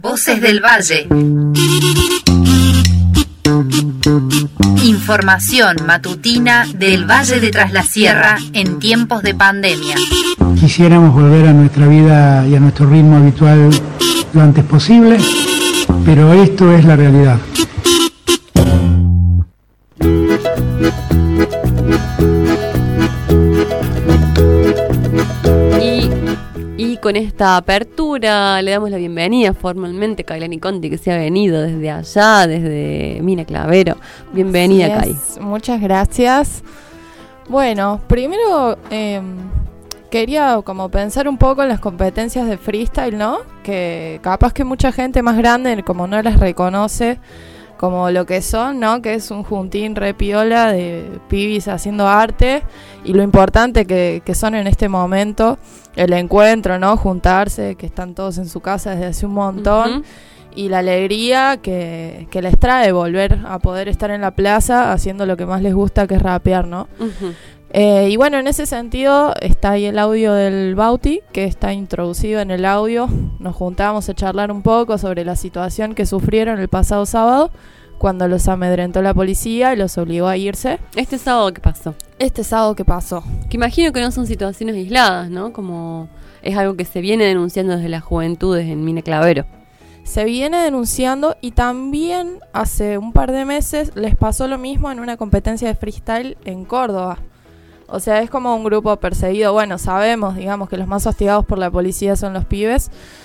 Voces del Valle. Información matutina del Valle de Tras la Sierra en tiempos de pandemia. Quisiéramos volver a nuestra vida y a nuestro ritmo habitual lo antes posible, pero esto es la realidad. Y con esta apertura le damos la bienvenida formalmente a Kailani Conti, que se ha venido desde allá, desde Mina Clavero. Bienvenida, Kai. Muchas gracias. Bueno, primero quería como pensar un poco en las competencias de freestyle, ¿no? Que capaz que mucha gente más grande como no las reconoce como lo que son, ¿no? Que es un juntín re piola de pibis haciendo arte y lo importante que son en este momento, el encuentro, ¿no? Juntarse, que están todos en su casa desde hace un montón. Uh-huh. Y la alegría que les trae volver a poder estar en la plaza haciendo lo que más les gusta, que es rapear, ¿no? Uh-huh. Y bueno, en ese sentido está ahí el audio del Bauti, que está introducido en el audio. Nos juntamos a charlar un poco sobre la situación que sufrieron el pasado sábado, cuando los amedrentó la policía y los obligó a irse. ¿Este sábado qué pasó? Este sábado que pasó. Que imagino que no son situaciones aisladas, ¿no? Como es algo que se viene denunciando desde las juventudes en Mina Clavero. Se viene denunciando y también hace un par de meses les pasó lo mismo en una competencia de freestyle en Córdoba. O sea, es como un grupo perseguido. Bueno, sabemos, digamos, que los más hostigados por la policía son los pibes,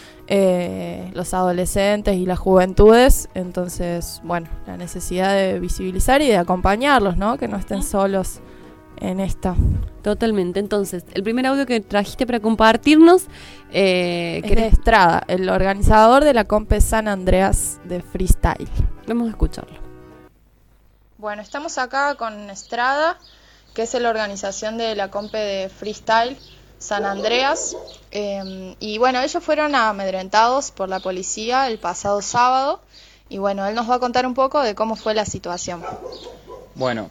los adolescentes y las juventudes. Entonces, bueno, la necesidad de visibilizar y de acompañarlos, ¿no? Que no estén solos en esta. Totalmente. Entonces, el primer audio que trajiste para compartirnos es de Estrada, el organizador de la Compe San Andreas de freestyle. Vamos a escucharlo. Bueno, estamos acá con Estrada, que es la organización de la Compe de freestyle San Andreas. Y bueno, ellos fueron amedrentados por la policía el pasado sábado. Y bueno, él nos va a contar un poco de cómo fue la situación. Bueno,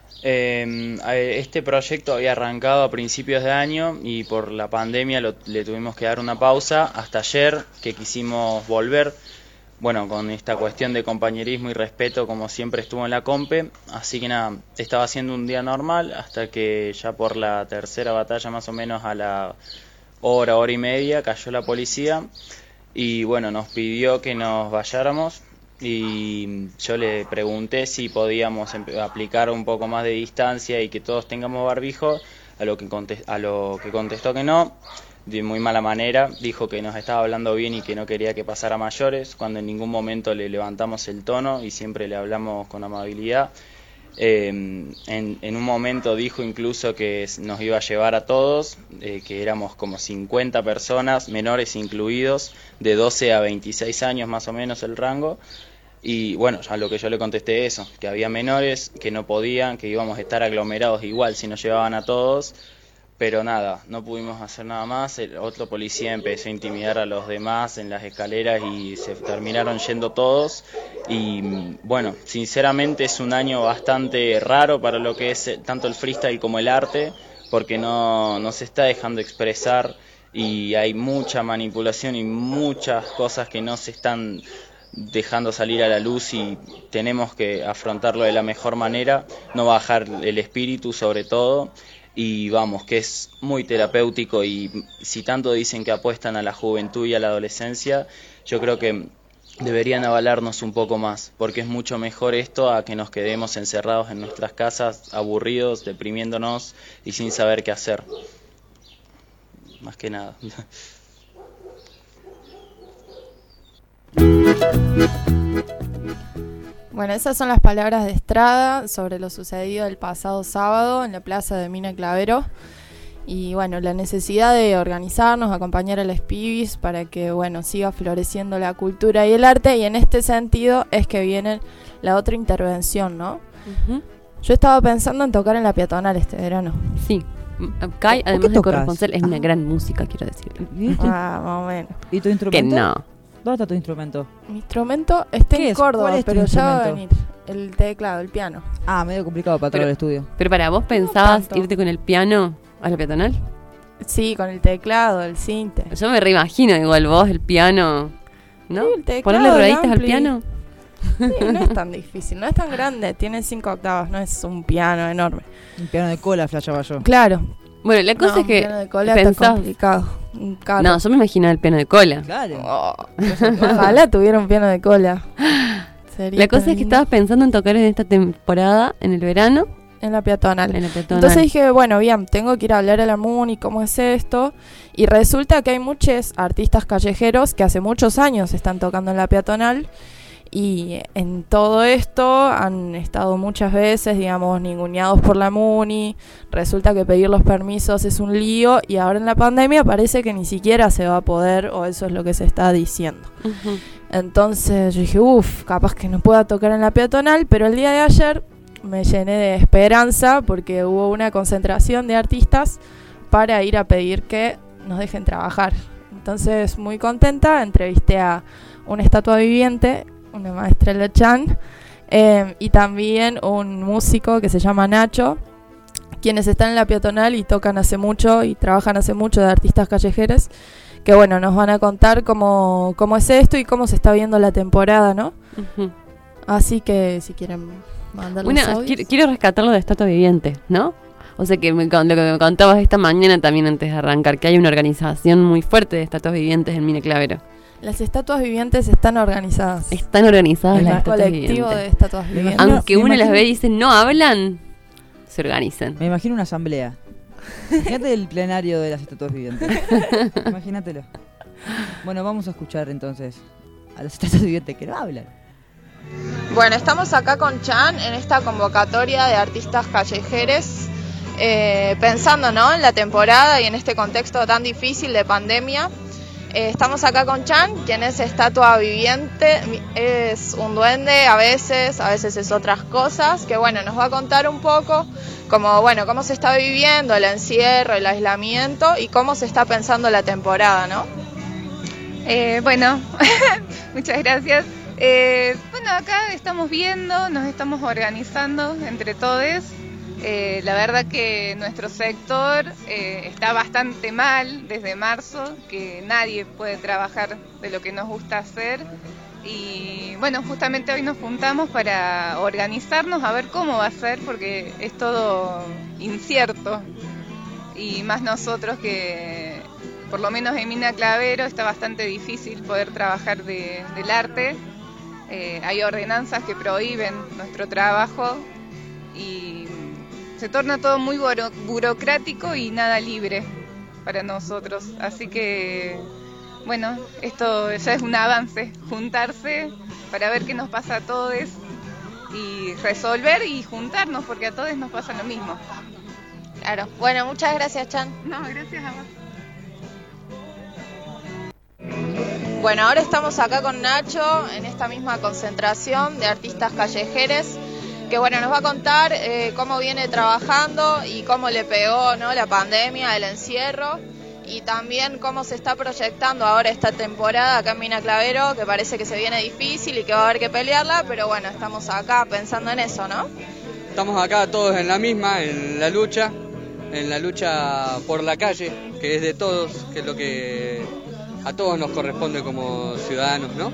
este proyecto había arrancado a principios de año y por la pandemia le tuvimos que dar una pausa hasta ayer, que quisimos volver. Bueno, con esta cuestión de compañerismo y respeto, como siempre estuvo en la Compe. Así que nada, estaba siendo un día normal hasta que ya por la tercera batalla, más o menos a la hora y media, cayó la policía. Y bueno, nos pidió que nos vayáramos. Y yo le pregunté si podíamos aplicar un poco más de distancia y que todos tengamos barbijo, a lo que contestó que no. De muy mala manera, dijo que nos estaba hablando bien y que no quería que pasara mayores, cuando en ningún momento le levantamos el tono y siempre le hablamos con amabilidad. En un momento dijo incluso que nos iba a llevar a todos, que éramos como 50 personas, menores incluidos, de 12 a 26 años más o menos el rango. Y bueno, a lo que yo le contesté eso, que había menores, que no podían, que íbamos a estar aglomerados igual si nos llevaban a todos. Pero nada, no pudimos hacer nada más. El otro policía empezó a intimidar a los demás en las escaleras y se terminaron yendo todos. Y bueno, sinceramente es un año bastante raro para lo que es tanto el freestyle como el arte, porque no se está dejando expresar y hay mucha manipulación y muchas cosas que no se están dejando salir a la luz y tenemos que afrontarlo de la mejor manera, no bajar el espíritu sobre todo. Y vamos, que es muy terapéutico y si tanto dicen que apuestan a la juventud y a la adolescencia, yo creo que deberían avalarnos un poco más, porque es mucho mejor esto a que nos quedemos encerrados en nuestras casas, aburridos, deprimiéndonos y sin saber qué hacer. Más que nada. Bueno, esas son las palabras de Estrada sobre lo sucedido el pasado sábado en la plaza de Mina Clavero. Y bueno, la necesidad de organizarnos, acompañar a los pibis para que bueno siga floreciendo la cultura y el arte. Y en este sentido es que viene la otra intervención, ¿no? Uh-huh. Yo estaba pensando en tocar en la peatonal este verano. Sí. Kai, además de corresponsal, es una gran música, quiero decir. Más o menos. ¿Y tu instrumento? Que no. ¿Dónde está tu instrumento? Mi instrumento está en Córdoba, pero ya va a venir. El teclado, el piano. Ah, medio complicado para todo el estudio. Pero para vos, ¿pensabas irte con el piano a la peatonal? Sí, con el teclado, el cinte. Yo me reimagino igual vos, el piano. ¿no? Sí, el teclado, Ponerle el rueditas al ampli. piano. Sí, no es tan difícil, no es tan grande, tiene 5 octavas, no es un piano enorme. Un piano de cola, flashaba yo. Claro. Bueno, la cosa No, es que un piano de cola está pensás... complicado. Un carro. No, yo me imaginaba el piano de cola. Claro. Oh, ojalá tuviera un piano de cola. Sería La cosa tan es que lindo. estabas pensando en tocar en esta temporada, en el verano, En la peatonal. en la peatonal. Entonces dije, bueno, bien, tengo que ir a hablar a la MUNI, cómo es esto. Y resulta que hay muchos artistas callejeros que hace muchos años están tocando en la peatonal. Y en todo esto han estado muchas veces, digamos, ninguneados por la MUNI. Resulta que pedir los permisos es un lío. Y ahora en la pandemia parece que ni siquiera se va a poder, o eso es lo que se está diciendo. Ujú. Entonces yo dije, capaz que no pueda tocar en la peatonal. Pero el día de ayer me llené de esperanza porque hubo una concentración de artistas para ir a pedir que nos dejen trabajar. Entonces, muy contenta, entrevisté a una estatua viviente, una maestra La Chan, y también un músico que se llama Nacho, quienes están en la peatonal y tocan hace mucho y trabajan hace mucho de artistas callejeros, que bueno, nos van a contar cómo es esto y cómo se está viendo la temporada, ¿no? Ujú. Así que si quieren mandar los audios. Quiero rescatarlo de estatua viviente, ¿no? O sea que lo que me contabas esta mañana también antes de arrancar, que hay una organización muy fuerte de estatuas vivientes en Mina Clavero. Las estatuas vivientes están organizadas. Están organizadas En las el estatuas colectivo de vivientes. estatuas Me vivientes. imagino- Aunque me uno las imagino- ve y dice no hablan, se organizan. Me imagino una asamblea. Imagínate el plenario de las estatuas vivientes. Imagínatelo. Bueno, vamos a escuchar entonces a las estatuas vivientes que no hablan. Bueno, estamos acá con Chan en esta convocatoria de artistas callejeros, pensando, ¿no?, en la temporada y en este contexto tan difícil de pandemia. Estamos acá con Chan, quien es estatua viviente, es un duende a veces es otras cosas, que bueno, nos va a contar un poco cómo se está viviendo el encierro, el aislamiento y cómo se está pensando la temporada, ¿no? Bueno, muchas gracias. Bueno, acá estamos viendo, nos estamos organizando entre todos. La verdad que nuestro sector está bastante mal desde marzo, que nadie puede trabajar de lo que nos gusta hacer. Y bueno, justamente hoy nos juntamos para organizarnos a ver cómo va a ser, porque es todo incierto. Y más nosotros que, por lo menos en Mina Clavero, está bastante difícil poder trabajar del arte. Hay ordenanzas que prohíben nuestro trabajo y se torna todo muy burocrático y nada libre para nosotros. Así que, bueno, esto ya es un avance, juntarse para ver qué nos pasa a todos y resolver y juntarnos, porque a todos nos pasa lo mismo. Claro. Bueno, muchas gracias, Chan. No, gracias a vos. Bueno, ahora estamos acá con Nacho en esta misma concentración de artistas callejeros, que bueno, nos va a contar cómo viene trabajando y cómo le pegó, ¿no?, la pandemia, el encierro, y también cómo se está proyectando ahora esta temporada acá en Mina Clavero, que parece que se viene difícil y que va a haber que pelearla, pero bueno, estamos acá pensando en eso, ¿no? Estamos acá todos en la misma, en la lucha por la calle, que es de todos, que es lo que a todos nos corresponde como ciudadanos, ¿no?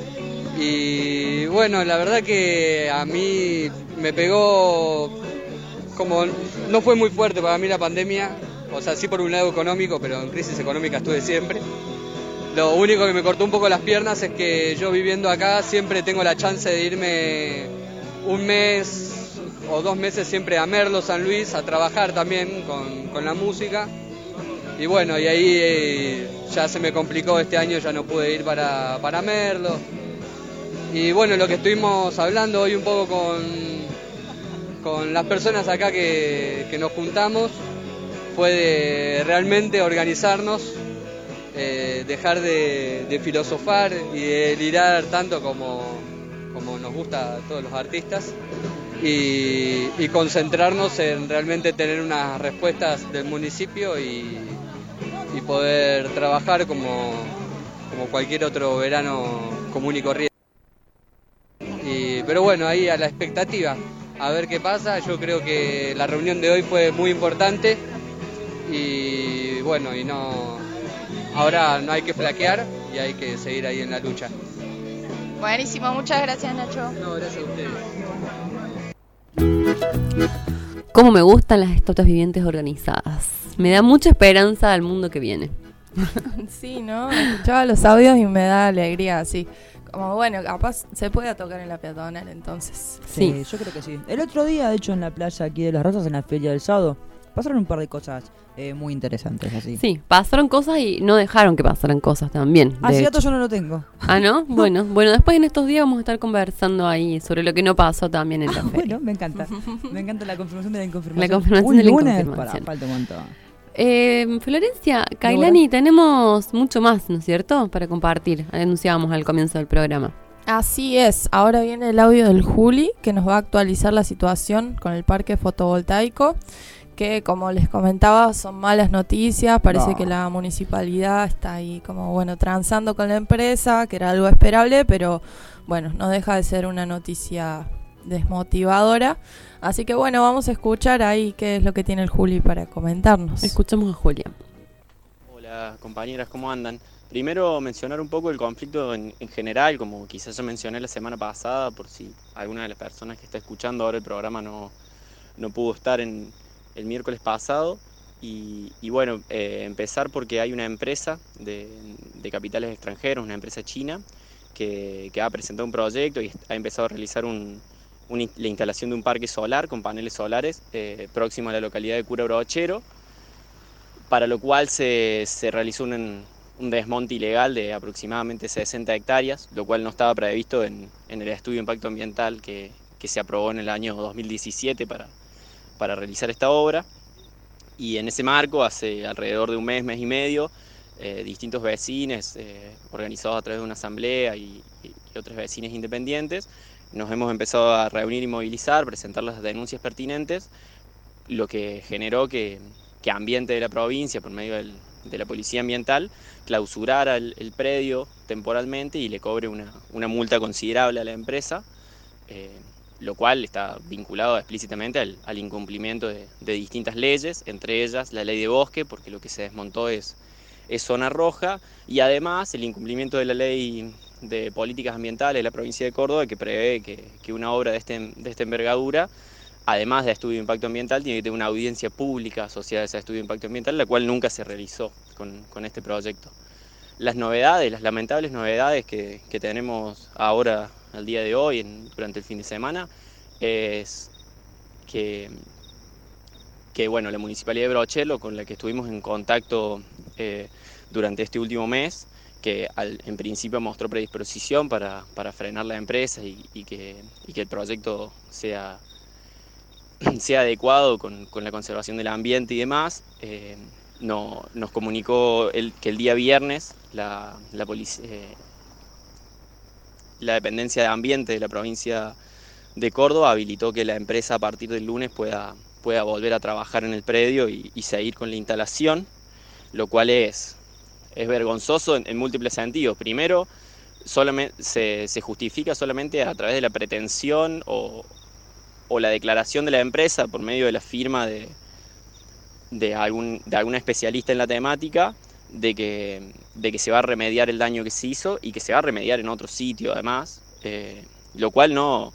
Y bueno, la verdad que a mí me pegó, como no fue muy fuerte para mí la pandemia, o sea, sí por un lado económico, pero en crisis económica estuve siempre. Lo único que me cortó un poco las piernas es que yo viviendo acá siempre tengo la chance de irme un mes o 2 meses siempre a Merlo, San Luis, a trabajar también con la música. Y bueno, y ahí ya se me complicó este año, ya no pude ir para Merlo. Y bueno, lo que estuvimos hablando hoy un poco con las personas acá que nos juntamos fue de realmente organizarnos, dejar de filosofar y de delirar tanto como nos gusta a todos los artistas y concentrarnos en realmente tener unas respuestas del municipio y poder trabajar como cualquier otro verano común y corriente. Pero bueno, ahí a la expectativa, a ver qué pasa. Yo creo que la reunión de hoy fue muy importante y bueno, ahora no hay que flaquear y hay que seguir ahí en la lucha. Buenísimo, muchas gracias, Nacho. No, gracias a ustedes. Cómo me gustan las estatuas vivientes organizadas. Me da mucha esperanza al mundo que viene. Sí, ¿no? Escuchaba los audios y me da alegría, así. Como, bueno, capaz se puede tocar en la peatonal, entonces. Sí. Yo creo que sí. El otro día, de hecho, en la playa aquí de Las Rosas, en la feria del sábado, pasaron un par de cosas muy interesantes, así. Sí, pasaron cosas y no dejaron que pasaran cosas también. Así de dato hecho. yo no lo tengo. Ah, ¿no? Bueno, después en estos días vamos a estar conversando ahí sobre lo que no pasó también en la feria. Bueno, me encanta. Me encanta la confirmación de la inconfirmación. La confirmación Un de la lunes, inconfirmación. falta un montón. Florencia, Kailani, tenemos mucho más, ¿no es cierto?, para compartir. Anunciábamos al comienzo del programa. Así es, ahora viene el audio del Juli, que nos va a actualizar la situación con el parque fotovoltaico, que como les comentaba son malas noticias, parece que la municipalidad está ahí como, bueno, transando con la empresa, que era algo esperable, pero bueno, no deja de ser una noticia desmotivadora. Así que bueno, vamos a escuchar ahí qué es lo que tiene el Juli para comentarnos. Escuchamos a Julia. Hola compañeras, ¿cómo andan? Primero mencionar un poco el conflicto en general, como quizás yo mencioné la semana pasada, por si alguna de las personas que está escuchando ahora el programa no pudo estar el miércoles pasado. Y bueno, empezar porque hay una empresa de capitales extranjeros, una empresa china, que ha presentado un proyecto y ha empezado a realizar la instalación de un parque solar con paneles solares próximo a la localidad de Cura Brochero, para lo cual se realizó un desmonte ilegal de aproximadamente 60 hectáreas, lo cual no estaba previsto en el estudio de impacto ambiental que se aprobó en el año 2017 para realizar esta obra. Y en ese marco, hace alrededor de un mes y medio, distintos vecinos, organizados a través de una asamblea y otros vecinos independientes, nos hemos empezado a reunir y movilizar, presentar las denuncias pertinentes, lo que generó que Ambiente de la provincia, por medio de la Policía Ambiental, clausurara el predio temporalmente y le cobre una multa considerable a la empresa, lo cual está vinculado explícitamente al incumplimiento de distintas leyes, entre ellas la ley de bosque, porque lo que se desmontó es zona roja, y además el incumplimiento de la ley de políticas ambientales de la provincia de Córdoba, que prevé que una obra de esta envergadura, además de estudio de impacto ambiental, tiene que tener una audiencia pública asociada a ese estudio de impacto ambiental, la cual nunca se realizó con este proyecto. Las lamentables novedades que tenemos ahora, al día de hoy, durante el fin de semana, es que bueno, la Municipalidad de Brochero, con la que estuvimos en contacto durante este último mes, que en principio mostró predisposición para frenar la empresa y que el proyecto sea adecuado con la conservación del ambiente y demás, nos comunicó que el día viernes la dependencia de ambiente de la provincia de Córdoba habilitó que la empresa a partir del lunes pueda volver a trabajar en el predio y seguir con la instalación, lo cual es vergonzoso en múltiples sentidos. Primero, solamente se justifica solamente a través de la pretensión o la declaración de la empresa por medio de la firma de algún especialista en la temática de que se va a remediar el daño que se hizo y que se va a remediar en otro sitio además, lo cual no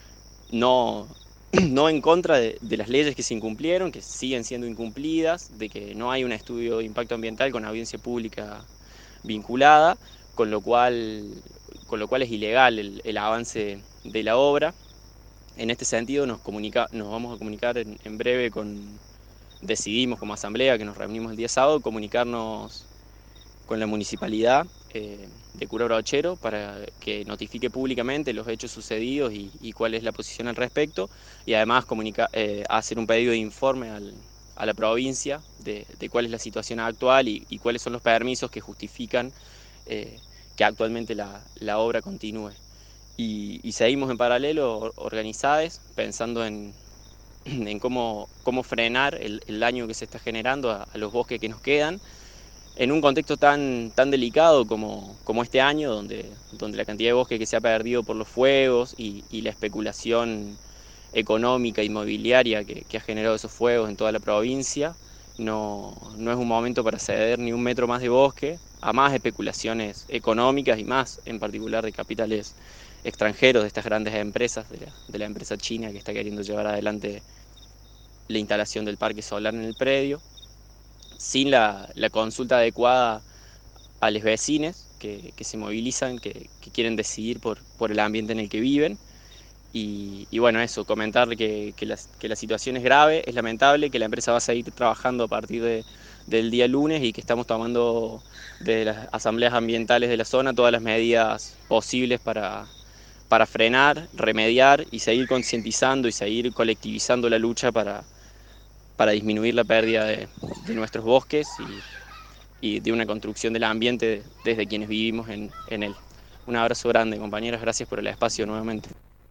en contra de las leyes que se incumplieron, que siguen siendo incumplidas, de que no hay un estudio de impacto ambiental con audiencia pública vinculada, con lo cual es ilegal el avance de la obra. En este sentido nos vamos a comunicar en breve decidimos como asamblea, que nos reunimos el día sábado, comunicarnos con la municipalidad de Cura Brochero para que notifique públicamente los hechos sucedidos y cuál es la posición al respecto, y además hacer un pedido de informe a la provincia de cuál es la situación actual y cuáles son los permisos que justifican que actualmente la obra continúe. Y seguimos en paralelo organizados, pensando en cómo frenar el daño que se está generando a los bosques que nos quedan, en un contexto tan delicado como este año, donde la cantidad de bosque que se ha perdido por los fuegos y la especulación económica, inmobiliaria que ha generado esos fuegos en toda la provincia, no es un momento para ceder ni un metro más de bosque a más especulaciones económicas y más, en particular, de capitales extranjeros, de estas grandes empresas, de la empresa china que está queriendo llevar adelante la instalación del parque solar en el predio, sin la consulta adecuada a los vecinos que se movilizan, que quieren decidir por el ambiente en el que viven. Y bueno, eso, comentar que la situación es grave, es lamentable, que la empresa va a seguir trabajando a partir del día lunes y que estamos tomando desde las asambleas ambientales de la zona todas las medidas posibles para frenar, remediar y seguir concientizando y seguir colectivizando la lucha para disminuir la pérdida de nuestros bosques y de una construcción del ambiente desde quienes vivimos en él. Un abrazo grande, compañeros, gracias por el espacio nuevamente.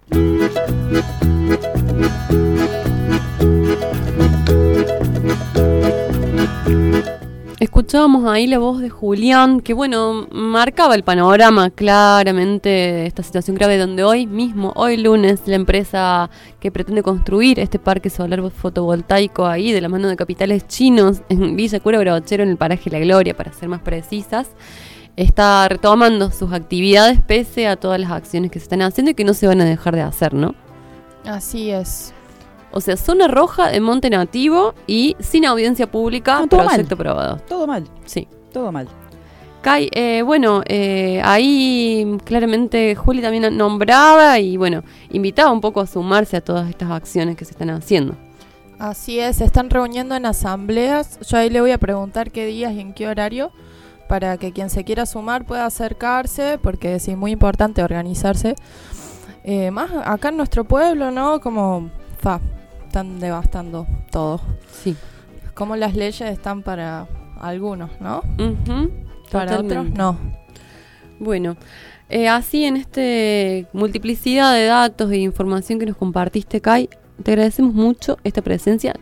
Escuchábamos ahí la voz de Julián, que bueno, marcaba el panorama claramente de esta situación grave, donde hoy mismo, hoy lunes, la empresa que pretende construir este parque solar fotovoltaico ahí de la mano de capitales chinos en Villa Cura Brochero, en el paraje La Gloria, para ser más precisas, está retomando sus actividades pese a todas las acciones que se están haciendo y que no se van a dejar de hacer, ¿no? Así es. O sea, zona roja de monte nativo y sin audiencia pública, no, todo proyecto mal. aprobado. Todo mal. Sí. Todo mal. Kai, ahí claramente Juli también nombraba y bueno, invitaba un poco a sumarse a todas estas acciones que se están haciendo. Así es, se están reuniendo en asambleas. Yo ahí le voy a preguntar qué días y en qué horario, para que quien se quiera sumar pueda acercarse, porque sí, muy importante organizarse. Más acá en nuestro pueblo, ¿no? Como están devastando todo. Sí. Como las leyes están para algunos, ¿no? Uh-huh, para totalmente. otros no. Bueno, así en esta multiplicidad de datos e información que nos compartiste, Kai, te agradecemos mucho esta presencia.